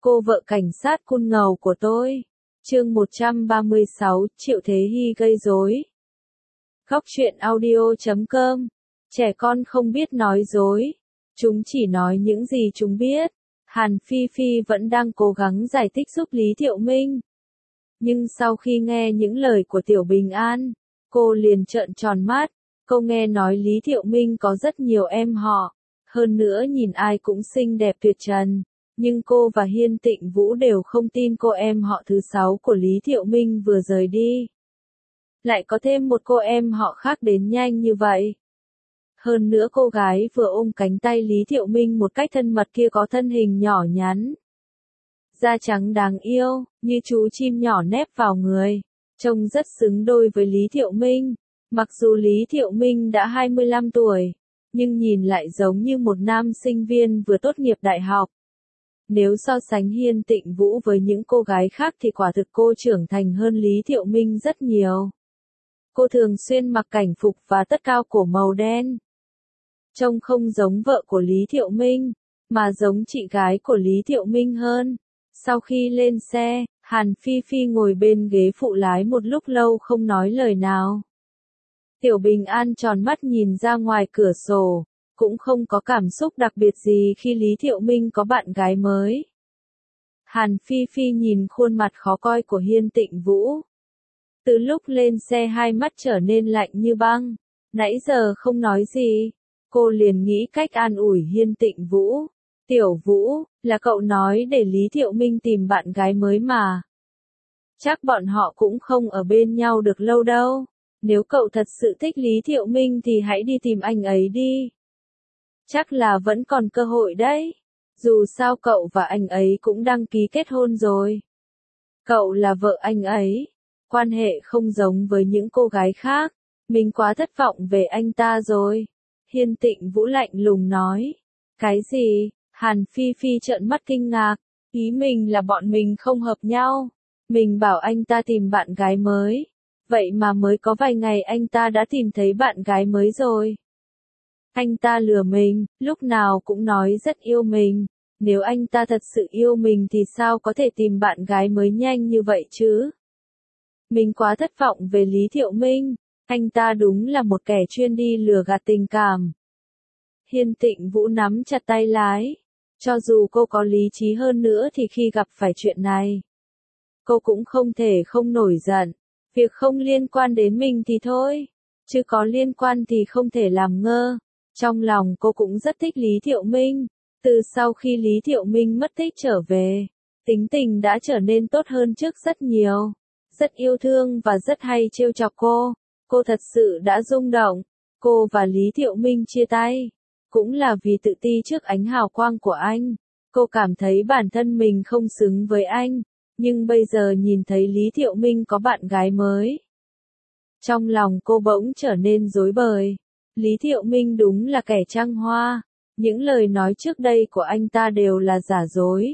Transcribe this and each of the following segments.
Cô vợ cảnh sát cun ngầu của tôi. Chương 136, Triệu Thế Hy gây rối. Góc truyện audio.com. Trẻ con không biết nói dối. Chúng chỉ nói những gì chúng biết. Hàn Phi Phi vẫn đang cố gắng giải thích giúp Lý Thiệu Minh. Nhưng sau khi nghe những lời của Tiểu Bình An, cô liền trợn tròn mắt. Cô nghe nói Lý Thiệu Minh có rất nhiều em họ. Hơn nữa nhìn ai cũng xinh đẹp tuyệt trần. Nhưng cô và Hiên Tịnh Vũ đều không tin cô em họ thứ 6 của Lý Thiệu Minh vừa rời đi. Lại có thêm một cô em họ khác đến nhanh như vậy. Hơn nữa cô gái vừa ôm cánh tay Lý Thiệu Minh một cách thân mật kia có thân hình nhỏ nhắn. Da trắng đáng yêu, như chú chim nhỏ nép vào người. Trông rất xứng đôi với Lý Thiệu Minh. Mặc dù Lý Thiệu Minh đã 25 tuổi, nhưng nhìn lại giống như một nam sinh viên vừa tốt nghiệp đại học. Nếu so sánh Hiên Tịnh Vũ với những cô gái khác thì quả thực cô trưởng thành hơn Lý Thiệu Minh rất nhiều. Cô thường xuyên mặc cảnh phục và tất cao cổ màu đen. Trông không giống vợ của Lý Thiệu Minh, mà giống chị gái của Lý Thiệu Minh hơn. Sau khi lên xe, Hàn Phi Phi ngồi bên ghế phụ lái một lúc lâu không nói lời nào. Tiểu Bình An tròn mắt nhìn ra ngoài cửa sổ. Cũng không có cảm xúc đặc biệt gì khi Lý Thiệu Minh có bạn gái mới. Hàn Phi Phi nhìn khuôn mặt khó coi của Hiên Tịnh Vũ. Từ lúc lên xe hai mắt trở nên lạnh như băng. Nãy giờ không nói gì. Cô liền nghĩ cách an ủi Hiên Tịnh Vũ. Tiểu Vũ, là cậu nói để Lý Thiệu Minh tìm bạn gái mới mà. Chắc bọn họ cũng không ở bên nhau được lâu đâu. Nếu cậu thật sự thích Lý Thiệu Minh thì hãy đi tìm anh ấy đi. Chắc là vẫn còn cơ hội đấy. Dù sao cậu và anh ấy cũng đăng ký kết hôn rồi. Cậu là vợ anh ấy. Quan hệ không giống với những cô gái khác. Mình quá thất vọng về anh ta rồi. Hiên Tịnh Vũ lạnh lùng nói. Cái gì? Hàn Phi Phi trợn mắt kinh ngạc. Ý mình là bọn mình không hợp nhau. Mình bảo anh ta tìm bạn gái mới. Vậy mà mới có vài ngày anh ta đã tìm thấy bạn gái mới rồi. Anh ta lừa mình, lúc nào cũng nói rất yêu mình. Nếu anh ta thật sự yêu mình thì sao có thể tìm bạn gái mới nhanh như vậy chứ? Mình quá thất vọng về Lý Thiệu Minh. Anh ta đúng là một kẻ chuyên đi lừa gạt tình cảm. Hiên Tịnh Vũ nắm chặt tay lái. Cho dù cô có lý trí hơn nữa thì khi gặp phải chuyện này, cô cũng không thể không nổi giận. Việc không liên quan đến mình thì thôi. Chứ có liên quan thì không thể làm ngơ. Trong lòng cô cũng rất thích Lý Thiệu Minh. Từ sau khi Lý Thiệu Minh mất tích trở về, tính tình đã trở nên tốt hơn trước rất nhiều. Rất yêu thương và rất hay trêu chọc cô. Cô thật sự đã rung động. Cô và Lý Thiệu Minh chia tay. Cũng là vì tự ti trước ánh hào quang của anh. Cô cảm thấy bản thân mình không xứng với anh. Nhưng bây giờ nhìn thấy Lý Thiệu Minh có bạn gái mới. Trong lòng cô bỗng trở nên rối bời. Lý Thiệu Minh đúng là kẻ trăng hoa. Những lời nói trước đây của anh ta đều là giả dối.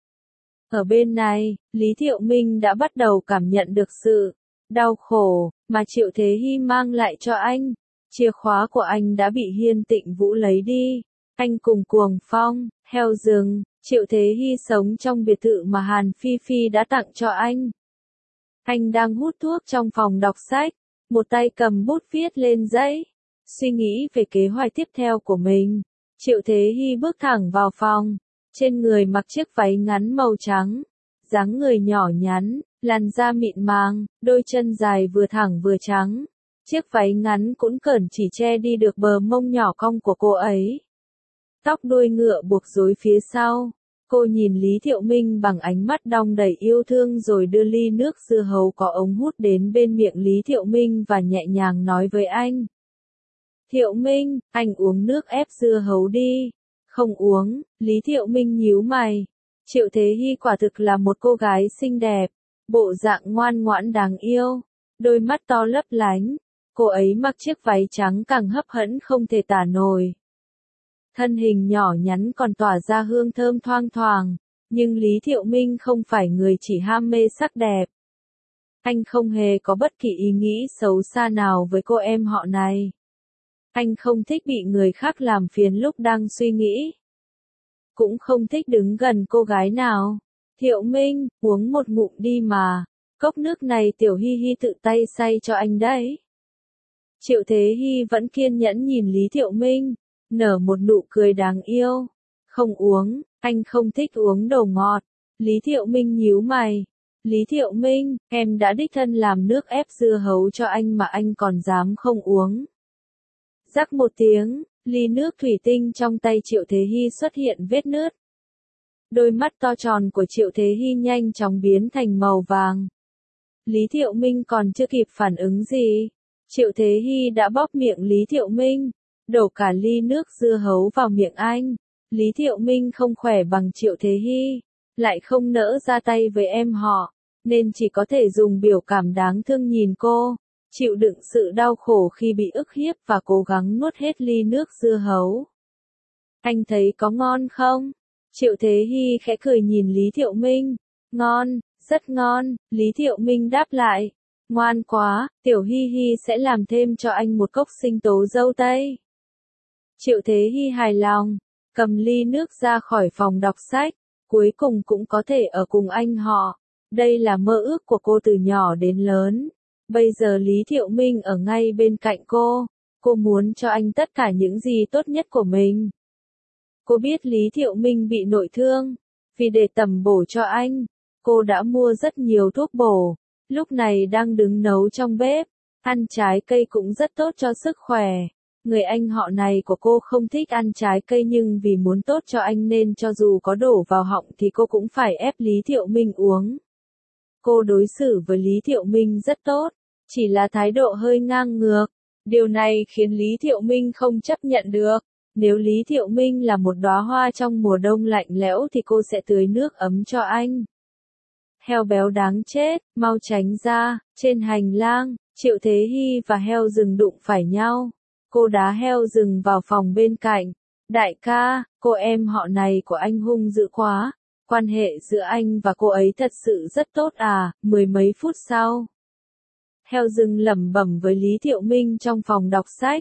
Ở bên này, Lý Thiệu Minh đã bắt đầu cảm nhận được sự đau khổ mà Triệu Thế Hy mang lại cho anh. Chìa khóa của anh đã bị Hiên Tịnh Vũ lấy đi. Anh cùng Cuồng Phong, heo rừng, Triệu Thế Hy sống trong biệt thự mà Hàn Phi Phi đã tặng cho anh. Anh đang hút thuốc trong phòng đọc sách, một tay cầm bút viết lên giấy, suy nghĩ về kế hoạch tiếp theo của mình. Triệu Thế Hy bước thẳng vào phòng, trên người mặc chiếc váy ngắn màu trắng, dáng người nhỏ nhắn, làn da mịn màng, đôi chân dài vừa thẳng vừa trắng. Chiếc váy ngắn cũn cởn chỉ che đi được bờ mông nhỏ cong của cô ấy. Tóc đuôi ngựa buộc rối phía sau. Cô nhìn Lý Thiệu Minh bằng ánh mắt đong đầy yêu thương rồi đưa ly nước dưa hấu có ống hút đến bên miệng Lý Thiệu Minh và nhẹ nhàng nói với anh. Thiệu Minh, anh uống nước ép dưa hấu đi. Không uống, Lý Thiệu Minh nhíu mày. Triệu Thế Hy quả thực là một cô gái xinh đẹp, bộ dạng ngoan ngoãn đáng yêu, đôi mắt to lấp lánh. Cô ấy mặc chiếc váy trắng càng hấp dẫn không thể tả nổi. Thân hình nhỏ nhắn còn tỏa ra hương thơm thoang thoảng, nhưng Lý Thiệu Minh không phải người chỉ ham mê sắc đẹp. Anh không hề có bất kỳ ý nghĩ xấu xa nào với cô em họ này. Anh không thích bị người khác làm phiền lúc đang suy nghĩ. Cũng không thích đứng gần cô gái nào. Thiệu Minh, uống một ngụm đi mà. Cốc nước này Tiểu Hi Hi tự tay xay cho anh đấy. Triệu Thế Hi vẫn kiên nhẫn nhìn Lý Thiệu Minh, nở một nụ cười đáng yêu. Không uống, anh không thích uống đồ ngọt. Lý Thiệu Minh nhíu mày. Lý Thiệu Minh, em đã đích thân làm nước ép dưa hấu cho anh mà anh còn dám không uống. Rắc một tiếng, ly nước thủy tinh trong tay Triệu Thế Hi xuất hiện vết nứt. Đôi mắt to tròn của Triệu Thế Hi nhanh chóng biến thành màu vàng. Lý Thiệu Minh còn chưa kịp phản ứng gì. Triệu Thế Hi đã bóp miệng Lý Thiệu Minh, đổ cả ly nước dưa hấu vào miệng anh. Lý Thiệu Minh không khỏe bằng Triệu Thế Hi, lại không nỡ ra tay với em họ, nên chỉ có thể dùng biểu cảm đáng thương nhìn cô, chịu đựng sự đau khổ khi bị ức hiếp và cố gắng nuốt hết ly nước dưa hấu. Anh thấy có ngon không? Triệu Thế Hi khẽ cười nhìn Lý Thiệu Minh. Ngon, rất ngon, Lý Thiệu Minh đáp lại. Ngoan quá, Tiểu Hi Hi sẽ làm thêm cho anh một cốc sinh tố dâu tây. Triệu Thế Hi hài lòng, cầm ly nước ra khỏi phòng đọc sách, cuối cùng cũng có thể ở cùng anh họ. Đây là mơ ước của cô từ nhỏ đến lớn. Bây giờ Lý Thiệu Minh ở ngay bên cạnh cô muốn cho anh tất cả những gì tốt nhất của mình. Cô biết Lý Thiệu Minh bị nội thương, vì để tẩm bổ cho anh, cô đã mua rất nhiều thuốc bổ, lúc này đang đứng nấu trong bếp, ăn trái cây cũng rất tốt cho sức khỏe. Người anh họ này của cô không thích ăn trái cây nhưng vì muốn tốt cho anh nên cho dù có đổ vào họng thì cô cũng phải ép Lý Thiệu Minh uống. Cô đối xử với Lý Thiệu Minh rất tốt, chỉ là thái độ hơi ngang ngược. Điều này khiến Lý Thiệu Minh không chấp nhận được. Nếu Lý Thiệu Minh là một đóa hoa trong mùa đông lạnh lẽo thì cô sẽ tưới nước ấm cho anh. Heo béo đáng chết, mau tránh ra. Trên hành lang, Triệu Thế Hi và heo rừng đụng phải nhau. Cô đá heo rừng vào phòng bên cạnh. Đại ca, cô em họ này của anh hung dữ quá. Quan hệ giữa anh và cô ấy thật sự rất tốt à? Mười mấy phút sau, heo rừng lẩm bẩm với Lý Thiệu Minh trong phòng đọc sách.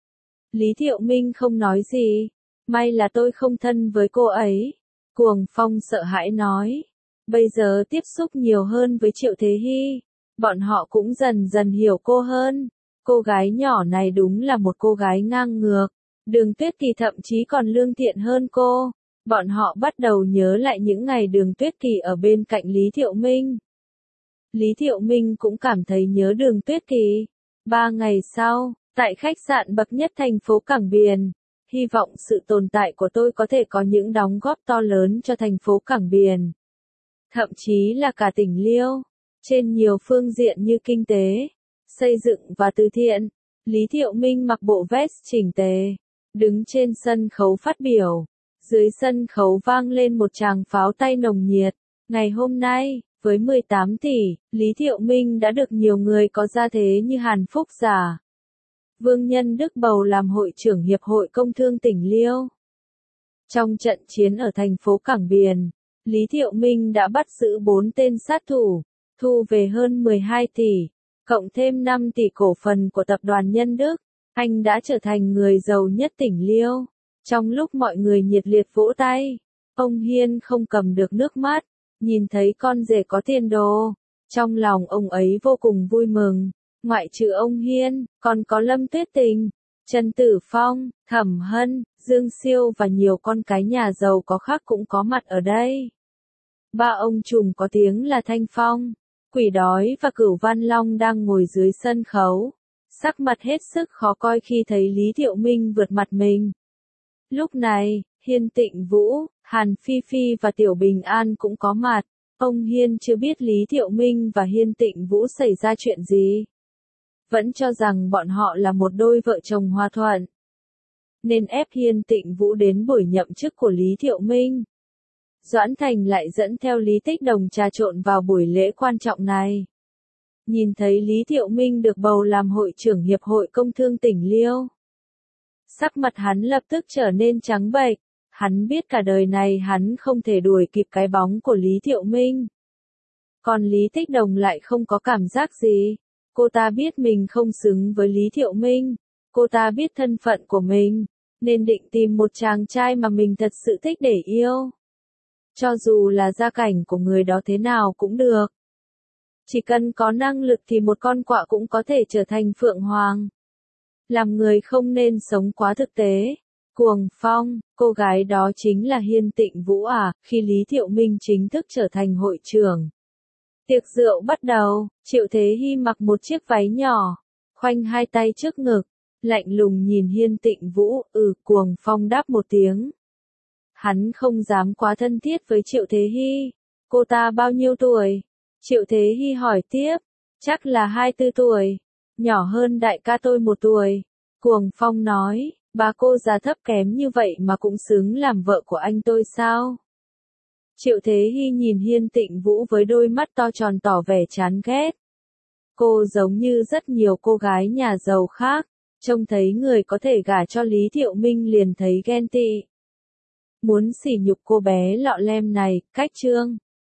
Lý Thiệu Minh không nói gì. May là tôi không thân với cô ấy. Cuồng Phong sợ hãi nói. Bây giờ tiếp xúc nhiều hơn với Triệu Thế Hi, bọn họ cũng dần dần hiểu cô hơn. Cô gái nhỏ này đúng là một cô gái ngang ngược. Đường Tuyết Kỳ thậm chí còn lương thiện hơn cô. Bọn họ bắt đầu nhớ lại những ngày Đường Tuyết Kỳ ở bên cạnh Lý Thiệu Minh. Lý Thiệu Minh cũng cảm thấy nhớ Đường Tuyết Kỳ. 3 ngày sau, tại khách sạn bậc nhất thành phố Cảng Biển, hy vọng sự tồn tại của tôi có thể có những đóng góp to lớn cho thành phố Cảng Biển. Thậm chí là cả tỉnh Liêu, trên nhiều phương diện như kinh tế, xây dựng và từ thiện. Lý Thiệu Minh mặc bộ vest chỉnh tề, đứng trên sân khấu phát biểu. Dưới sân khấu vang lên một tràng pháo tay nồng nhiệt. Ngày hôm nay, với 18 tỷ, Lý Thiệu Minh đã được nhiều người có gia thế như Hàn Phúc Giả, Vương Nhân Đức bầu làm hội trưởng Hiệp hội Công thương tỉnh Liêu. Trong trận chiến ở thành phố Cảng Biển, Lý Thiệu Minh đã bắt giữ 4 tên sát thủ, thu về hơn 12 tỷ, cộng thêm 5 tỷ cổ phần của tập đoàn Nhân Đức. Anh đã trở thành người giàu nhất tỉnh Liêu. Trong lúc mọi người nhiệt liệt vỗ tay, ông Hiên không cầm được nước mắt, nhìn thấy con rể có tiền đồ. Trong lòng ông ấy vô cùng vui mừng. Ngoại trừ ông Hiên, còn có Lâm Tuyết Tình, Trần Tử Phong, Thẩm Hân, Dương Siêu và nhiều con cái nhà giàu có khác cũng có mặt ở đây. Ba ông trùm có tiếng là Thanh Phong, Quỷ Đói và Cửu Văn Long đang ngồi dưới sân khấu, sắc mặt hết sức khó coi khi thấy Lý Thiệu Minh vượt mặt mình. Lúc này, Hiên Tịnh Vũ, Hàn Phi Phi và Tiểu Bình An cũng có mặt. Ông Hiên chưa biết Lý Thiệu Minh và Hiên Tịnh Vũ xảy ra chuyện gì, vẫn cho rằng bọn họ là một đôi vợ chồng hòa thuận, nên ép Hiên Tịnh Vũ đến buổi nhậm chức của Lý Thiệu Minh. Doãn Thành lại dẫn theo Lý Tích Đồng trà trộn vào buổi lễ quan trọng này. Nhìn thấy Lý Thiệu Minh được bầu làm hội trưởng Hiệp hội Công thương tỉnh Liêu, sắc mặt hắn lập tức trở nên trắng bệch. Hắn biết cả đời này hắn không thể đuổi kịp cái bóng của Lý Thiệu Minh. Còn Lý Tích Đồng lại không có cảm giác gì. Cô ta biết mình không xứng với Lý Thiệu Minh. Cô ta biết thân phận của mình, nên định tìm một chàng trai mà mình thật sự thích để yêu. Cho dù là gia cảnh của người đó thế nào cũng được. Chỉ cần có năng lực thì một con quạ cũng có thể trở thành phượng hoàng. Làm người không nên sống quá thực tế. Cuồng Phong, cô gái đó chính là Hiên Tịnh Vũ à, khi Lý Thiệu Minh chính thức trở thành hội trưởng. Tiệc rượu bắt đầu, Triệu Thế Hy mặc một chiếc váy nhỏ, khoanh hai tay trước ngực, lạnh lùng nhìn Hiên Tịnh Vũ, Cuồng Phong đáp một tiếng. Hắn không dám quá thân thiết với Triệu Thế Hy. Cô ta bao nhiêu tuổi? Triệu Thế Hy hỏi tiếp. Chắc là 24 tuổi. Nhỏ hơn đại ca tôi 1 tuổi. Cuồng Phong nói, bà cô già thấp kém như vậy mà cũng xứng làm vợ của anh tôi sao? Triệu Thế Hy nhìn Hiên Tịnh Vũ với đôi mắt to tròn tỏ vẻ chán ghét. Cô giống như rất nhiều cô gái nhà giàu khác, trông thấy người có thể gả cho Lý Thiệu Minh liền thấy ghen tị. Muốn sỉ nhục cô bé lọ lem này, cách chương.